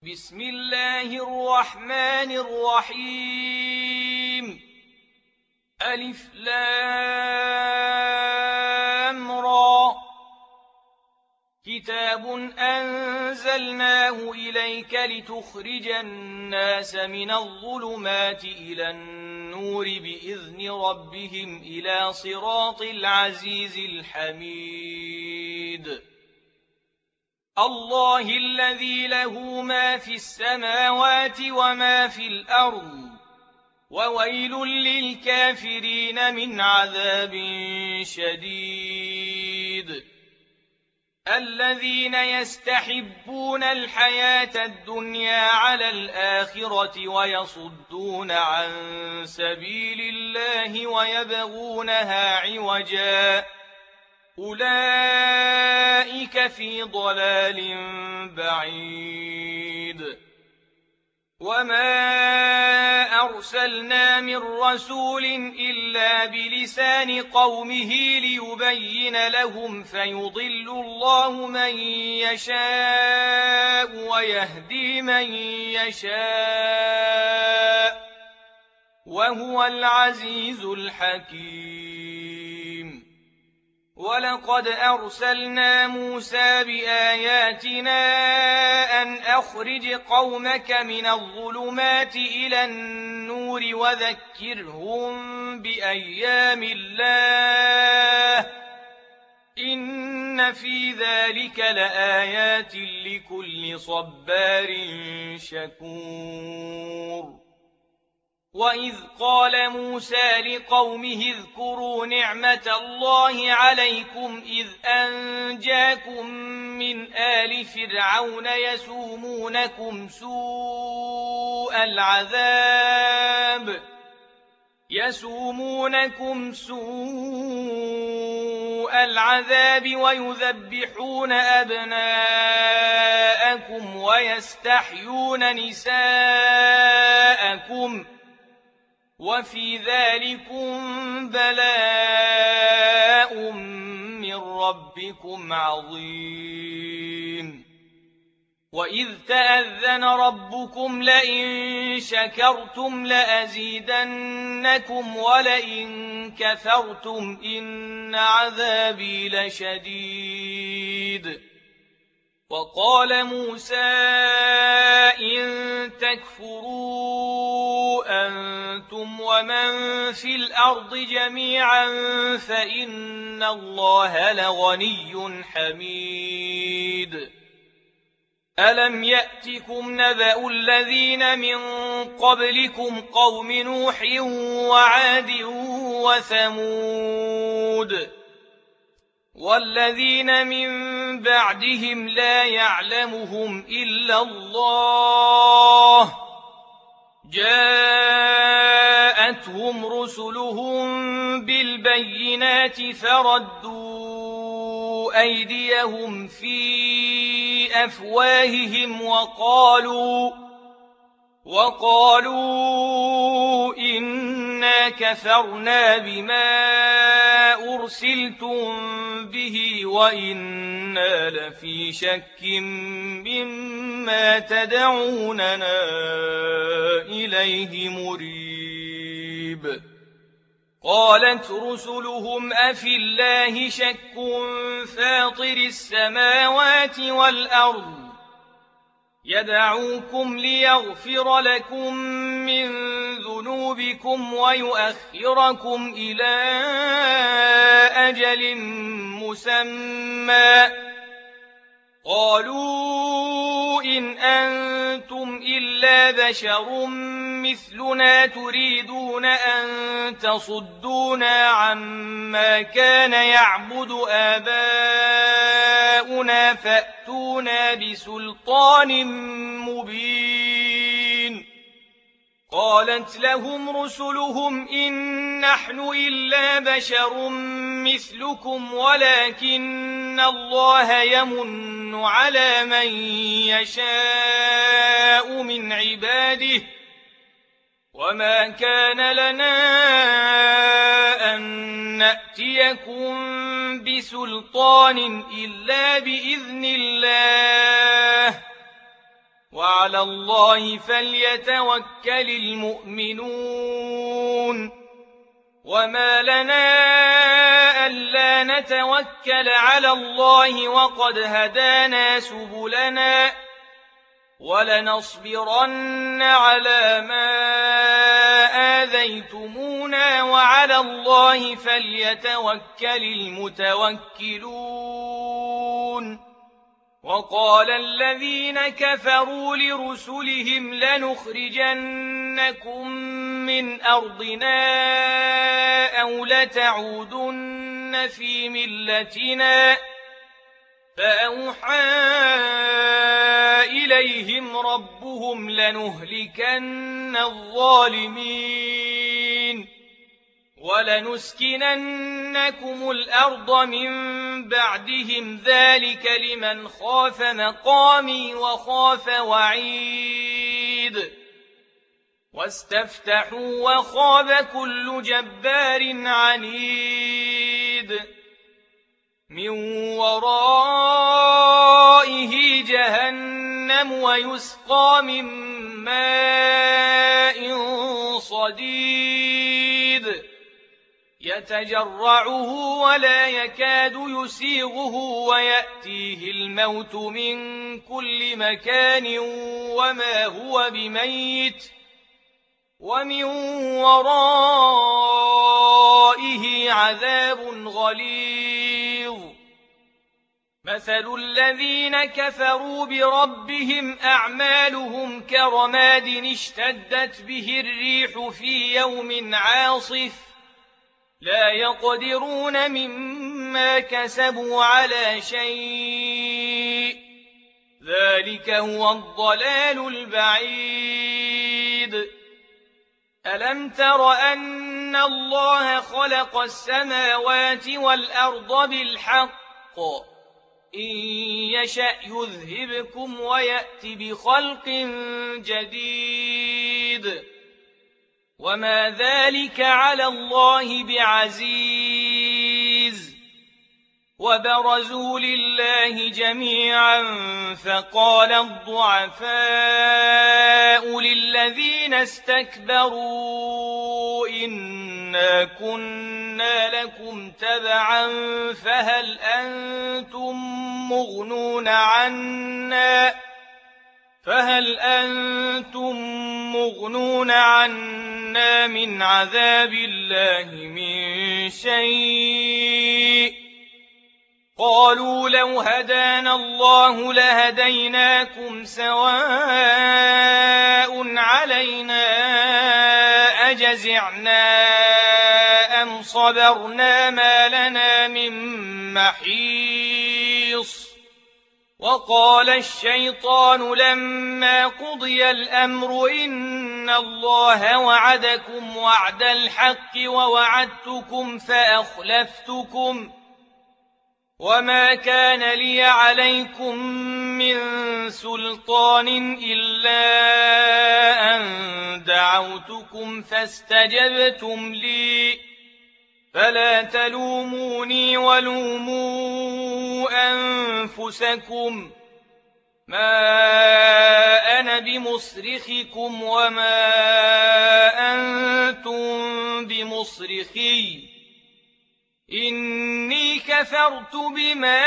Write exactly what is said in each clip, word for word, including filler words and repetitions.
بسم الله الرحمن الرحيم ألف لام را كتاب أنزلناه إليك لتخرج الناس من الظلمات إلى النور بإذن ربهم إلى صراط العزيز الحميد الله الذي له ما في السماوات وما في الأرض وويل للكافرين من عذاب شديد الذين يستحبون الحياة الدنيا على الآخرة ويصدون عن سبيل الله ويبغونها عوجا أولئك في ضلال بعيد وما أرسلنا من رسول إلا بلسان قومه ليبين لهم فيضل الله من يشاء ويهدي من يشاء وهو العزيز الحكيم ولقد أرسلنا موسى بآياتنا أن أخرج قومك من الظلمات إلى النور وذكرهم بأيام الله إن في ذلك لآيات لكل صبار شكور وإذ قال موسى لقومه اذكروا نعمة الله عليكم إذ أنجاكم من آل فرعون يسومونكم سوء العذاب يسومونكم سوء العذاب ويذبحون أبناءكم ويستحيون نساءكم وفي ذلكم بلاء من ربكم عظيم وإذ تأذن ربكم لئن شكرتم لأزيدنكم ولئن كفرتم إن عذابي لشديد وقال موسى إن تكفروا أنتم ومن في الأرض جميعا فإن الله لغني حميد ألم يأتكم نبأ الذين من قبلكم قوم نوح وعاد وثمود والذين من بعدهم لا يعلمهم إلا الله جاءتهم رسلهم بالبينات فردوا أيديهم في أفواههم وقالوا وقالوا إنا كفرنا بما أرسلتم به وإنا لفي شك مما تدعوننا إليه مريب قالت رسلهم أفي الله شك فاطر السماوات والأرض يدعوكم ليغفر لكم من ذنوبكم ويؤخركم إلى أجل مسمى قالوا إن أنتم إلا بشر مثلنا تريدون أن تصدونا عما كان يعبد آباؤنا فأتونا بسلطان مبين قالت لهم رسلهم إن نحن إلا بشر مثلكم ولكن الله يمن على من يشاء من عباده وما كان لنا أن نأتيكم بسلطان إلا بإذن الله وعلى الله فليتوكل المؤمنون وما لنا ألا نتوكل على الله وقد هدانا سبلنا ولنصبرن على ما آذيتمونا وعلى الله فليتوكل المتوكلون وقال الذين كفروا لرسلهم لنخرجنكم من أرضنا أو لتعودن في ملتنا فأوحى إليهم ربهم لنهلكن الظالمين ولنسكننكم الأرض من بعدهم ذلك لمن خاف مقامي وخاف وعيد واستفتحوا وخاب كل جبار عنيد من ورائه جهنم ويسقى من ماء صديد يتجرعه ولا يكاد يسيغه ويأتيه الموت من كل مكان وما هو بميت ومن ورائه عذاب غليظ مثل الذين كفروا بربهم أعمالهم كرماد اشتدت به الريح في يوم عاصف لا يقدرون مما كسبوا على شيء ذلك هو الضلال البعيد ألم تر أن الله خلق السماوات والأرض بالحق إن يشأ يذهبكم ويأت بخلق جديد وما ذلك على الله بعزيز وبرزوا لله جميعا فقال الضعفاء للذين استكبروا إنا كنا لكم تبعا فهل أنتم مغنون عنا فهل أنتم مغنون عنا من عذاب الله من شيء قالوا لو هدانا الله لهديناكم سواء علينا أجزعنا أم صبرنا ما لنا من محيص وقال الشيطان لما قضي الأمر إن الله وعدكم وعد الحق ووعدتكم فأخلفتكم وما كان لي عليكم من سلطان إلا أن دعوتكم فاستجبتم لي فلا تلوموني ولوموا أنفسكم ما أنا بمصرخكم وما أنتم بمصرخي إني كفرت بما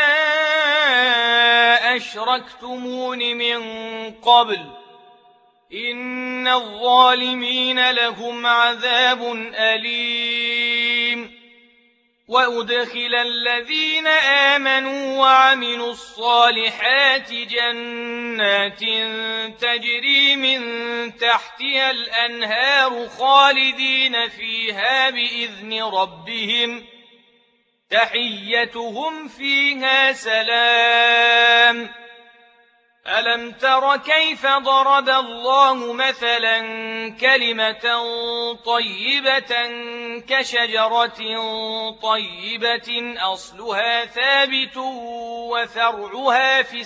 أشركتمون من قبل إن الظالمين لهم عذاب أليم وأدخل الذين آمنوا وعملوا الصالحات جنات تجري من تحتها الأنهار خالدين فيها بإذن ربهم تحيتهم فيها سلام ألم تر كيف ضرب الله مثلا كلمة طيبة كشجرة طيبة أصلها ثابت وفرعها في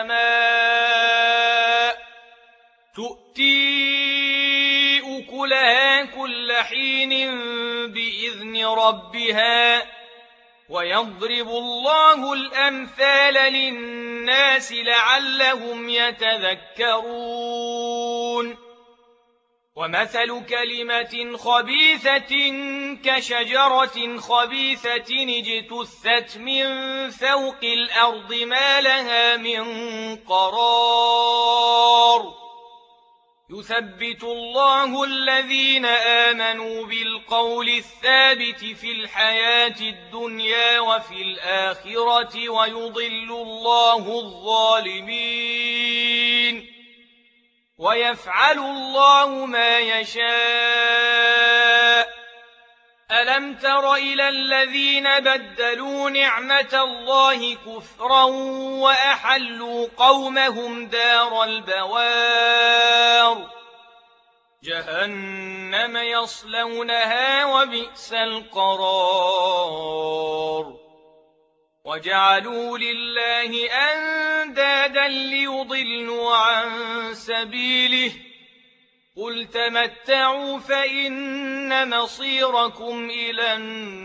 السماء تؤتي أكلها كل حين بإذن ربها ويضرب الله الأمثال للناس الناس لعلهم يتذكرون ومثل كلمة خبيثة كشجرة خبيثة اجتثت من فوق الأرض ما لها من قرار يثبت الله الذين آمنوا بالقول الثابت في الحياة الدنيا وفي الآخرة ويضل الله الظالمين ويفعل الله ما يشاء ألم تر إلى الذين بدلوا نعمة الله كفرا وأحلوا قومهم دار البوار جهنم يصلونها وبئس القرار وجعلوا لله أندادا ليضلوا عن سبيله قل تمتعوا فإن مصيركم إلى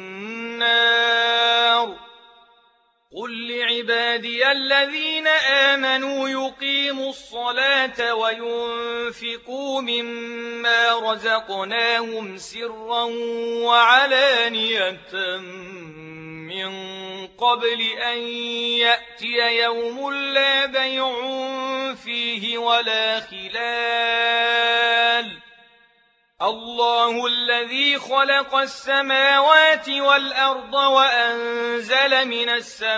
النار قل لعبادي الذين آمنوا يقيموا الصلاة وينفقوا مما رزقناهم سرا وعلانية من قبل أن يأتي يوم لا بيع فيه ولا خلال الله الذي خلق السماوات والأرض وأنزل من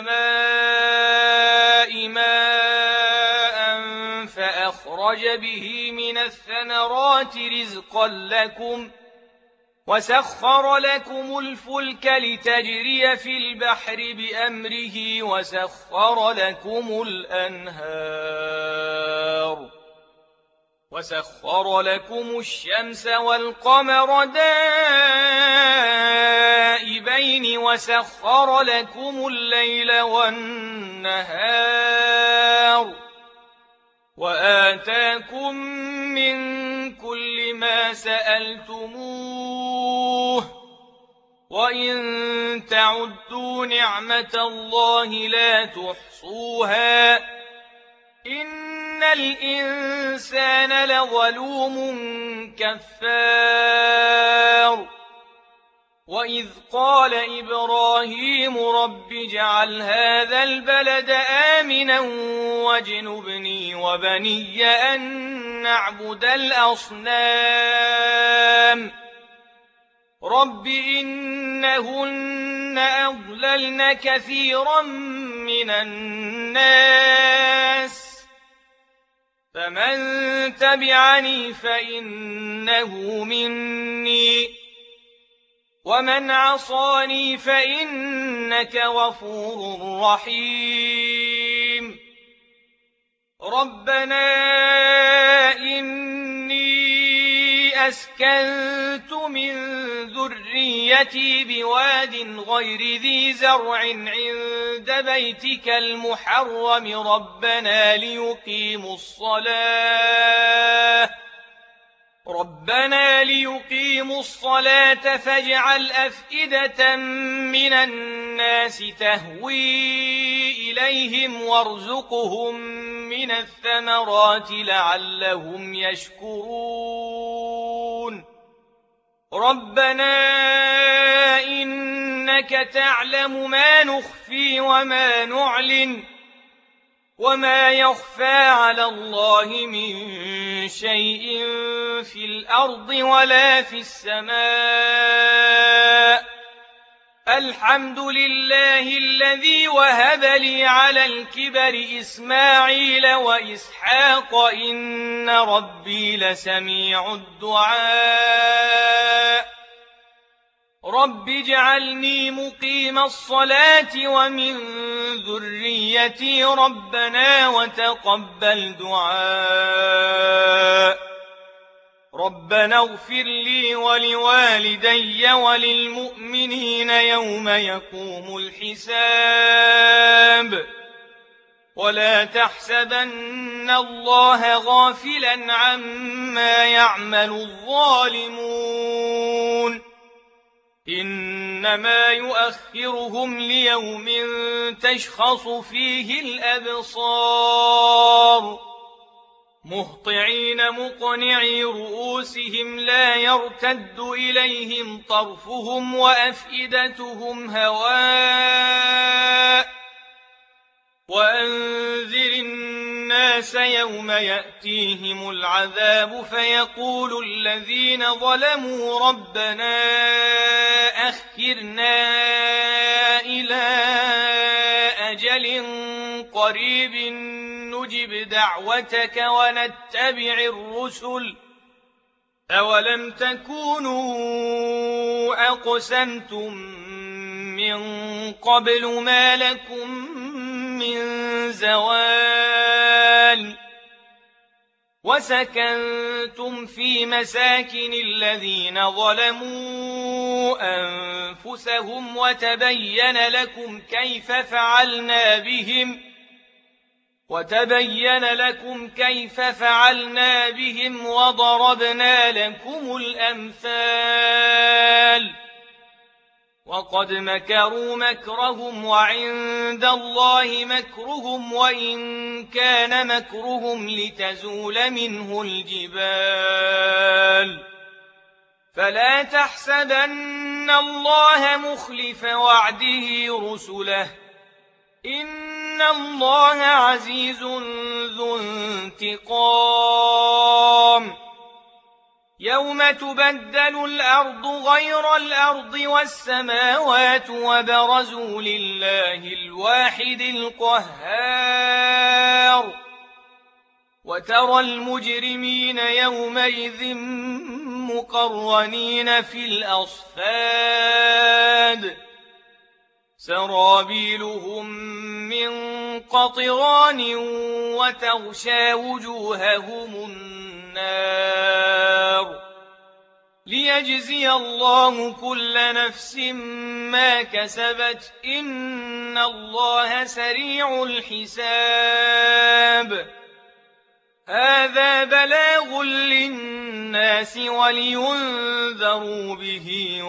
السماء ماء فأخرج به من الثمرات رزقا لكم وسخر لكم الفلك لتجري في البحر بأمره وسخر لكم الأنهار وسخر لكم الشمس والقمر دائبين وسخر لكم الليل والنهار وآتاكم من كل ما سألتموه وإن تعدوا نعمة الله لا تحصوها إن الإنسان لظلوم كفار وإذ قال إبراهيم رب اجعل هذا البلد آمنا واجنبني وبني أن نعبد الأصنام رب إنهن أضللن كثيرا من الناس فمن تبعني فإنه مني ومن عصاني فإنك غفور رحيم ربنا إني أسكنت من ذريتي بواد غير ذي زرع عند بيتك المحرم ربنا ليقيموا الصلاة ربنا ليقيموا الصلاة فاجعل أفئدة من الناس تهوي إليهم وارزقهم من الثمرات لعلهم يشكرون ربنا إنك تعلم ما نخفي وما نعلن وما يخفى على الله من شيء في الأرض ولا في السماء الحمد لله الذي وهب لي على الكبر إسماعيل وإسحاق إن ربي لسميع الدعاء رب اجعلني مقيم الصلاة ومن ذريتي ربنا وتقبل دعاء ربنا اغفر لي ولوالدي وللمؤمنين يوم يقوم الحساب ولا تحسبن الله غافلا عما يعمل الظالمون إنما يؤخرهم ليوم تشخص فيه الأبصار مهطعين مقنعي رؤوسهم لا يرتد إليهم طرفهم وأفئدتهم هواء وأنذر الناس يوم يأتيهم العذاب فيقول الذين ظلموا ربنا أخرنا إلى أجل قريب نجب دعوتك ونتبع الرسل أولم تكونوا أقسمتم من قبل ما لكم من زوال وسكنتم في مساكن الذين ظلموا أنفسهم وتبين لكم كيف فعلنا بهم وتبين لكم كيف فعلنا بهم وضربنا لكم الأمثال وقد مكروا مكرهم وعند الله مكرهم وإن كان مكرهم لتزول منه الجبال فلا تحسبن الله مخلف وعده رسله إن الله عزيز ذو انتقام يوم تبدل الأرض غير الأرض والسماوات وبرزوا لله الواحد القهار وترى المجرمين يومئذ مقرنين في الأصفاد سرابيلهم من قطران وتغشى وجوههم النار ليجزي الله كل نفس ما كسبت إن الله سريع الحساب هذا بلاغ للناس ولينذروا به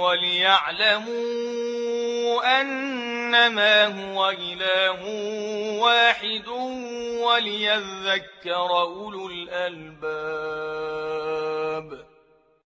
وليعلموا أنما هو إله واحد وليذكر أولو الألباب